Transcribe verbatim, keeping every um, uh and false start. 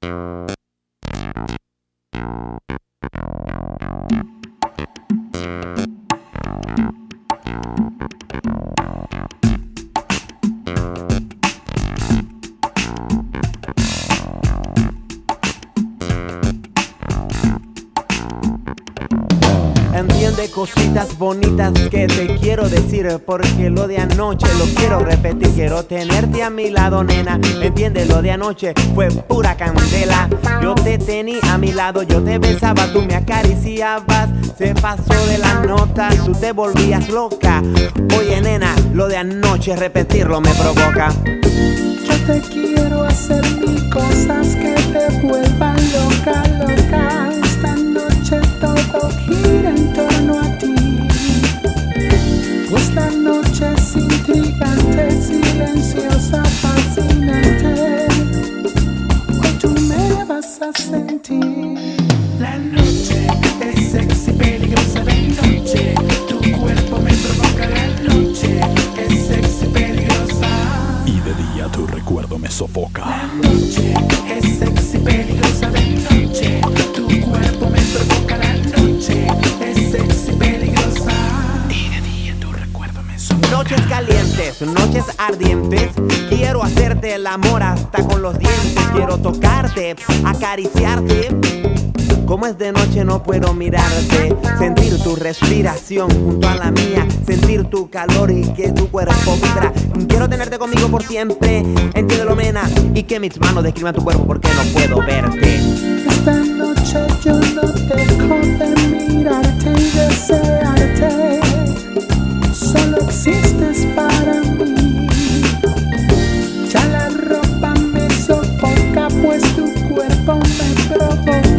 Entiende cositas bonitas que te quiero decir, porque lo de anoche lo quiero repetir. Quiero tenerte a mi lado, nena. Entiende, lo de anoche fue pura candela. Yo te tenía a mi lado, yo te besaba, tú me acariciabas. Se pasó de la nota, tú te volvías loca. Oye, nena, lo de anoche repetirlo me provoca. Yo te quiero hacer mil cosas que te vuelvan loca, loca. Esta noche todo gira en torno a ti, pues la noche es intrigante, silenciosa, fascinante. Hoy tú me vas a sentir. La noche es sexy, peligrosa de noche. Tu cuerpo me provoca, la noche es sexy, peligrosa. Y de día tu recuerdo me sofoca. La noche es sexy, peligrosa de noche. Tu cuerpo me provoca, la noche es sexy, peligrosa. Y de día tu recuerdo me sofoca. Noches calientes, noches ardientes. Quiero hacerte el amor hasta con los dientes. Quiero tocarte, acariciarte. Como es de noche no puedo mirarte, sentir tu respiración junto a la mía, sentir tu calor y que tu cuerpo vibra. Quiero tenerte conmigo por siempre, entiéndelo, nena, y que mis manos describan tu cuerpo porque no puedo verte. Esta noche yo no dejo de mirarte y desearte. Solo existes para mí. Ya la ropa me sofoca, pues tu cuerpo me provoca.